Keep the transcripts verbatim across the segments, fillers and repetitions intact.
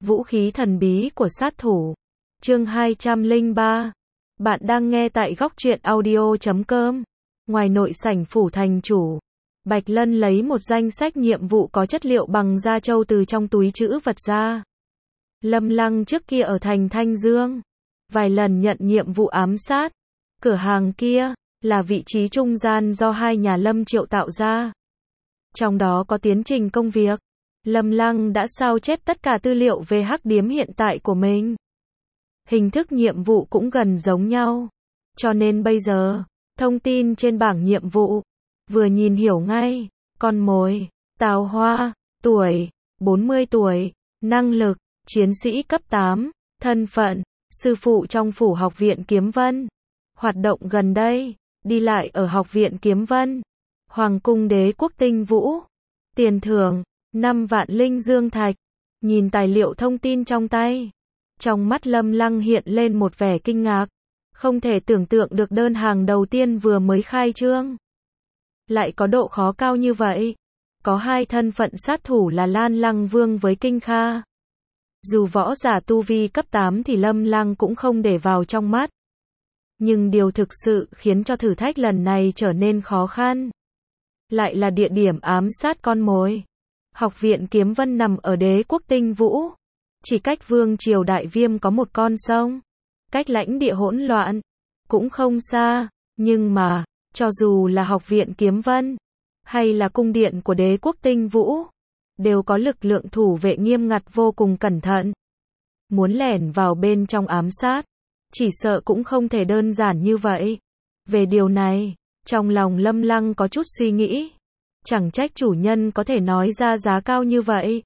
Vũ khí thần bí của sát thủ. Chương hai trăm lẻ ba. Bạn đang nghe tại góc truyện audio chấm com. Ngoài nội sảnh phủ thành chủ, Bạch Lân lấy một danh sách nhiệm vụ có chất liệu bằng da trâu từ trong túi trữ vật ra. Lâm Lăng trước kia ở thành Thanh Dương, vài lần nhận nhiệm vụ ám sát. Cửa hàng kia là vị trí trung gian do hai nhà Lâm Triệu tạo ra. Trong đó có tiến trình công việc. Lâm Lăng đã sao chép tất cả tư liệu về hắc điếm hiện tại của mình. Hình thức nhiệm vụ cũng gần giống nhau. Cho nên bây giờ, thông tin trên bảng nhiệm vụ, vừa nhìn hiểu ngay. Con mồi, Tào Hoa, tuổi, bốn mươi tuổi, năng lực, chiến sĩ cấp tám, thân phận, sư phụ trong phủ học viện Kiếm Vân. Hoạt động gần đây, đi lại ở học viện Kiếm Vân. Hoàng cung đế quốc Tinh Vũ. Tiền thưởng, năm vạn linh dương thạch. Nhìn tài liệu thông tin trong tay, trong mắt Lâm Lăng hiện lên một vẻ kinh ngạc. Không thể tưởng tượng được đơn hàng đầu tiên vừa mới khai trương lại có độ khó cao như vậy. Có hai thân phận sát thủ là Lan Lăng Vương với Kinh Kha. Dù võ giả tu vi cấp tám thì Lâm Lăng cũng không để vào trong mắt. Nhưng điều thực sự khiến cho thử thách lần này trở nên khó khăn lại là địa điểm ám sát con mồi. Học viện Kiếm Vân nằm ở đế quốc Tinh Vũ, chỉ cách vương triều Đại Viêm có một con sông, cách lãnh địa hỗn loạn cũng không xa. Nhưng mà, cho dù là học viện Kiếm Vân hay là cung điện của đế quốc Tinh Vũ, đều có lực lượng thủ vệ nghiêm ngặt vô cùng cẩn thận. Muốn lẻn vào bên trong ám sát, chỉ sợ cũng không thể đơn giản như vậy. Về điều này, trong lòng Lâm Lăng có chút suy nghĩ. Chẳng trách chủ nhân có thể nói ra giá cao như vậy.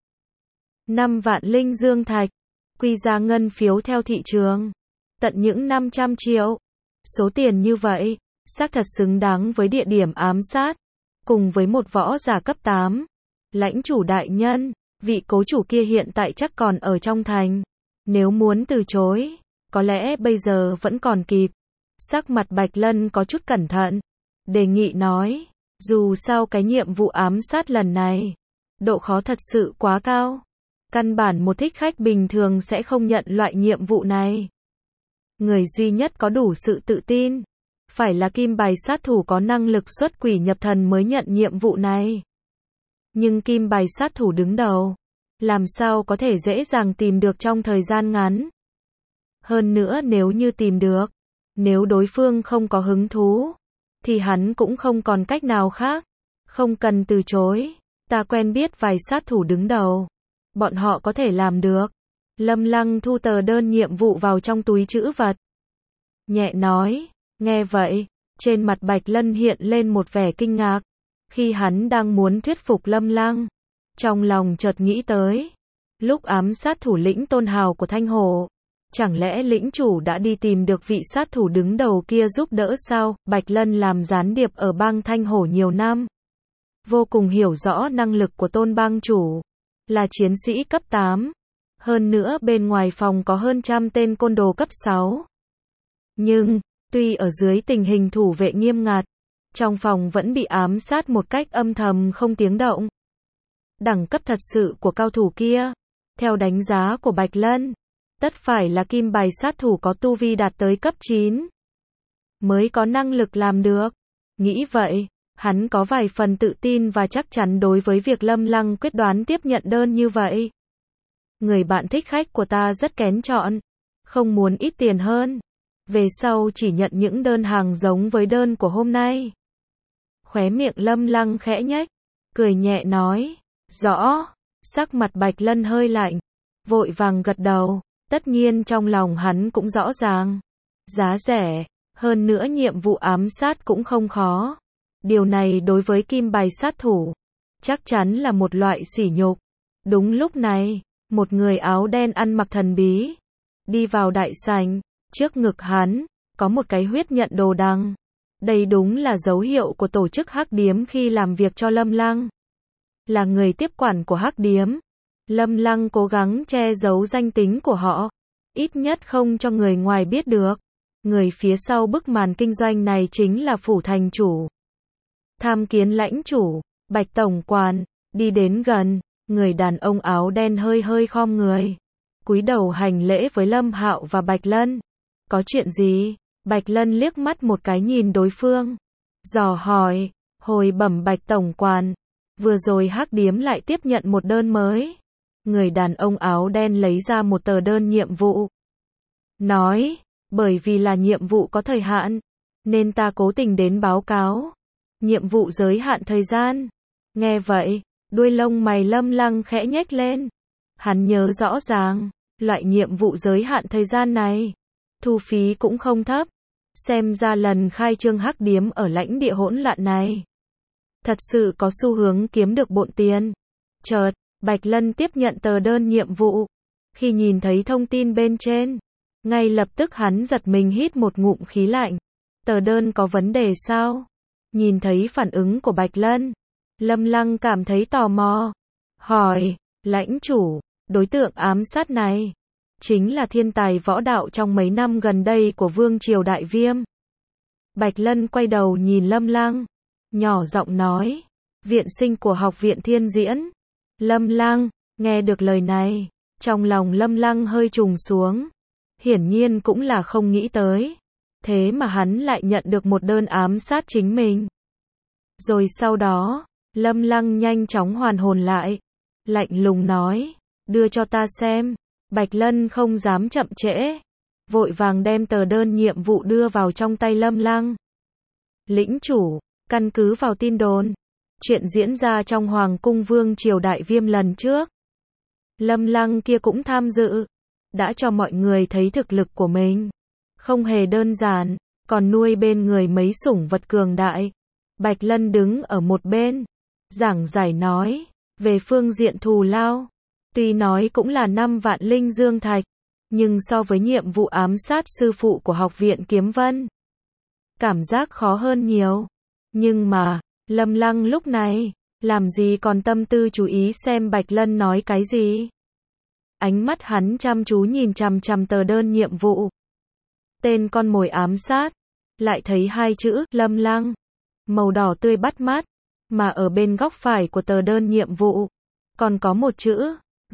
Năm vạn linh dương thạch, quy ra ngân phiếu theo thị trường, tận những năm trăm triệu. Số tiền như vậy, xác thật xứng đáng với địa điểm ám sát, cùng với một võ giả cấp tám. Lãnh chủ đại nhân, vị cố chủ kia hiện tại chắc còn ở trong thành. Nếu muốn từ chối, có lẽ bây giờ vẫn còn kịp. Sắc mặt Bạch Lân có chút cẩn thận, đề nghị nói. Dù sao cái nhiệm vụ ám sát lần này, độ khó thật sự quá cao. Căn bản một thích khách bình thường sẽ không nhận loại nhiệm vụ này. Người duy nhất có đủ sự tự tin, phải là kim bài sát thủ có năng lực xuất quỷ nhập thần mới nhận nhiệm vụ này. Nhưng kim bài sát thủ đứng đầu, làm sao có thể dễ dàng tìm được trong thời gian ngắn. Hơn nữa nếu như tìm được, nếu đối phương không có hứng thú, thì hắn cũng không còn cách nào khác. Không cần từ chối, ta quen biết vài sát thủ đứng đầu, bọn họ có thể làm được. Lâm Lăng thu tờ đơn nhiệm vụ vào trong túi trữ vật, nhẹ nói. Nghe vậy, trên mặt Bạch Lân hiện lên một vẻ kinh ngạc. Khi hắn đang muốn thuyết phục Lâm Lăng, trong lòng chợt nghĩ tới lúc ám sát thủ lĩnh Tôn Hào của Thanh Hồ. Chẳng lẽ lĩnh chủ đã đi tìm được vị sát thủ đứng đầu kia giúp đỡ sao? Bạch Lân làm gián điệp ở bang Thanh Hổ nhiều năm, vô cùng hiểu rõ năng lực của Tôn bang chủ, là chiến sĩ cấp tám. Hơn nữa bên ngoài phòng có hơn trăm tên côn đồ cấp sáu. Nhưng, tuy ở dưới tình hình thủ vệ nghiêm ngặt, trong phòng vẫn bị ám sát một cách âm thầm không tiếng động. Đẳng cấp thật sự của cao thủ kia, theo đánh giá của Bạch Lân, tất phải là kim bài sát thủ có tu vi đạt tới cấp chín, mới có năng lực làm được. Nghĩ vậy, hắn có vài phần tự tin và chắc chắn đối với việc Lâm Lăng quyết đoán tiếp nhận đơn như vậy. Người bạn thích khách của ta rất kén chọn, không muốn ít tiền hơn. Về sau chỉ nhận những đơn hàng giống với đơn của hôm nay. Khóe miệng Lâm Lăng khẽ nhếch, cười nhẹ nói. Rõ. Sắc mặt Bạch Lân hơi lạnh, vội vàng gật đầu. Tất nhiên trong lòng hắn cũng rõ ràng, giá rẻ, hơn nữa nhiệm vụ ám sát cũng không khó. Điều này đối với kim bài sát thủ, chắc chắn là một loại sỉ nhục. Đúng lúc này, một người áo đen ăn mặc thần bí, đi vào đại sảnh, trước ngực hắn, có một cái huyết nhận đồ đằng. Đây đúng là dấu hiệu của tổ chức hắc điếm khi làm việc cho Lâm Lăng. Là người tiếp quản của hắc điếm, Lâm Lăng cố gắng che giấu danh tính của họ, ít nhất không cho người ngoài biết được. Người phía sau bức màn kinh doanh này chính là phủ thành chủ. Tham kiến lãnh chủ, Bạch tổng quản, đi đến gần, người đàn ông áo đen hơi hơi khom người, cúi đầu hành lễ với Lâm Hạo và Bạch Lân. Có chuyện gì? Bạch Lân liếc mắt một cái nhìn đối phương. Dò hỏi, hồi bẩm Bạch tổng quản, vừa rồi Hắc Điếm lại tiếp nhận một đơn mới. Người đàn ông áo đen lấy ra một tờ đơn nhiệm vụ. Nói, bởi vì là nhiệm vụ có thời hạn, nên ta cố tình đến báo cáo. Nhiệm vụ giới hạn thời gian. Nghe vậy, đuôi lông mày Lâm Lăng khẽ nhếch lên. Hắn nhớ rõ ràng, loại nhiệm vụ giới hạn thời gian này, thu phí cũng không thấp. Xem ra lần khai trương Hắc Điếm ở lãnh địa hỗn loạn này, thật sự có xu hướng kiếm được bộn tiền. Chợt, Bạch Lân tiếp nhận tờ đơn nhiệm vụ. Khi nhìn thấy thông tin bên trên, ngay lập tức hắn giật mình hít một ngụm khí lạnh. Tờ đơn có vấn đề sao? Nhìn thấy phản ứng của Bạch Lân, Lâm Lăng cảm thấy tò mò. Hỏi, lãnh chủ, đối tượng ám sát này chính là thiên tài võ đạo trong mấy năm gần đây của Vương Triều Đại Viêm. Bạch Lân quay đầu nhìn Lâm Lăng, nhỏ giọng nói, viện sinh của học viện Thiên Diễn. Lâm Lăng, nghe được lời này, trong lòng Lâm Lăng hơi trùng xuống. Hiển nhiên cũng là không nghĩ tới. Thế mà hắn lại nhận được một đơn ám sát chính mình. Rồi sau đó, Lâm Lăng nhanh chóng hoàn hồn lại. Lạnh lùng nói, đưa cho ta xem. Bạch Lân không dám chậm trễ, vội vàng đem tờ đơn nhiệm vụ đưa vào trong tay Lâm Lăng. Lĩnh chủ, căn cứ vào tin đồn, chuyện diễn ra trong Hoàng cung Vương Triều Đại Viêm lần trước, Lâm Lăng kia cũng tham dự, đã cho mọi người thấy thực lực của mình không hề đơn giản, còn nuôi bên người mấy sủng vật cường đại. Bạch Lân đứng ở một bên, giảng giải nói, về phương diện thù lao, tuy nói cũng là năm vạn linh dương thạch, nhưng so với nhiệm vụ ám sát sư phụ của học viện Kiếm Vân, cảm giác khó hơn nhiều. Nhưng mà, Lâm Lăng lúc này, làm gì còn tâm tư chú ý xem Bạch Lân nói cái gì. Ánh mắt hắn chăm chú nhìn chằm chằm tờ đơn nhiệm vụ. Tên con mồi ám sát, lại thấy hai chữ, Lâm Lăng, màu đỏ tươi bắt mắt, mà ở bên góc phải của tờ đơn nhiệm vụ, còn có một chữ,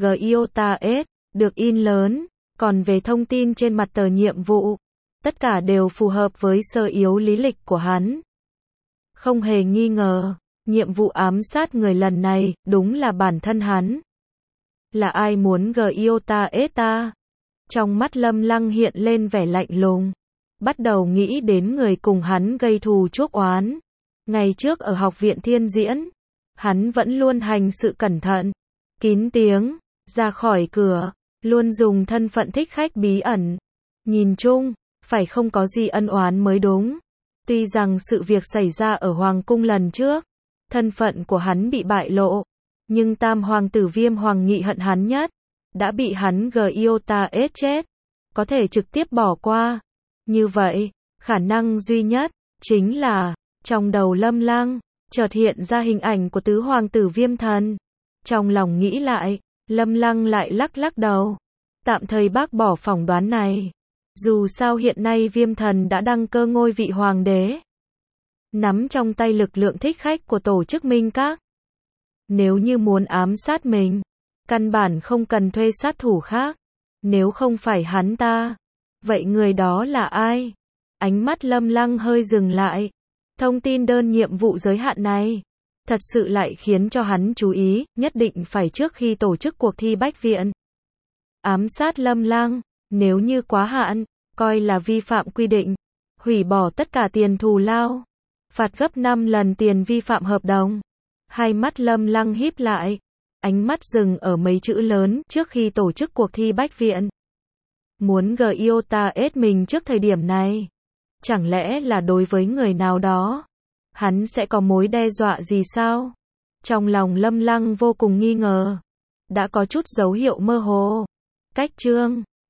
Giota S, được in lớn, còn về thông tin trên mặt tờ nhiệm vụ, tất cả đều phù hợp với sơ yếu lý lịch của hắn. Không hề nghi ngờ, nhiệm vụ ám sát người lần này, đúng là bản thân hắn. Là ai muốn Giota S ta? Trong mắt Lâm Lăng hiện lên vẻ lạnh lùng, bắt đầu nghĩ đến người cùng hắn gây thù chuốc oán. Ngày trước ở học viện Thiên Diễn, hắn vẫn luôn hành sự cẩn thận, kín tiếng, ra khỏi cửa, luôn dùng thân phận thích khách bí ẩn. Nhìn chung, phải không có gì ân oán mới đúng. Tuy rằng sự việc xảy ra ở Hoàng cung lần trước, thân phận của hắn bị bại lộ, nhưng tam hoàng tử Viêm Hoàng Nghị hận hắn nhất, đã bị hắn Giota S chết, có thể trực tiếp bỏ qua. Như vậy, khả năng duy nhất, chính là, trong đầu Lâm Lăng, chợt hiện ra hình ảnh của tứ hoàng tử Viêm Thần. Trong lòng nghĩ lại, Lâm Lăng lại lắc lắc đầu, tạm thời bác bỏ phỏng đoán này. Dù sao hiện nay Viêm Thần đã đăng cơ ngôi vị hoàng đế, nắm trong tay lực lượng thích khách của tổ chức Minh Các. Nếu như muốn ám sát mình, căn bản không cần thuê sát thủ khác. Nếu không phải hắn ta, vậy người đó là ai? Ánh mắt Lâm Lăng hơi dừng lại. Thông tin đơn nhiệm vụ giới hạn này, thật sự lại khiến cho hắn chú ý, nhất định phải trước khi tổ chức cuộc thi Bách Viện. Ám sát Lâm Lăng, nếu như quá hạn, coi là vi phạm quy định, hủy bỏ tất cả tiền thù lao, phạt gấp năm lần tiền vi phạm hợp đồng. Hai mắt Lâm Lăng híp lại, ánh mắt dừng ở mấy chữ lớn, trước khi tổ chức cuộc thi Bách Viện. Muốn Giota S mình trước thời điểm này, chẳng lẽ là đối với người nào đó, hắn sẽ có mối đe dọa gì sao? Trong lòng Lâm Lăng vô cùng nghi ngờ, đã có chút dấu hiệu mơ hồ. Cách chương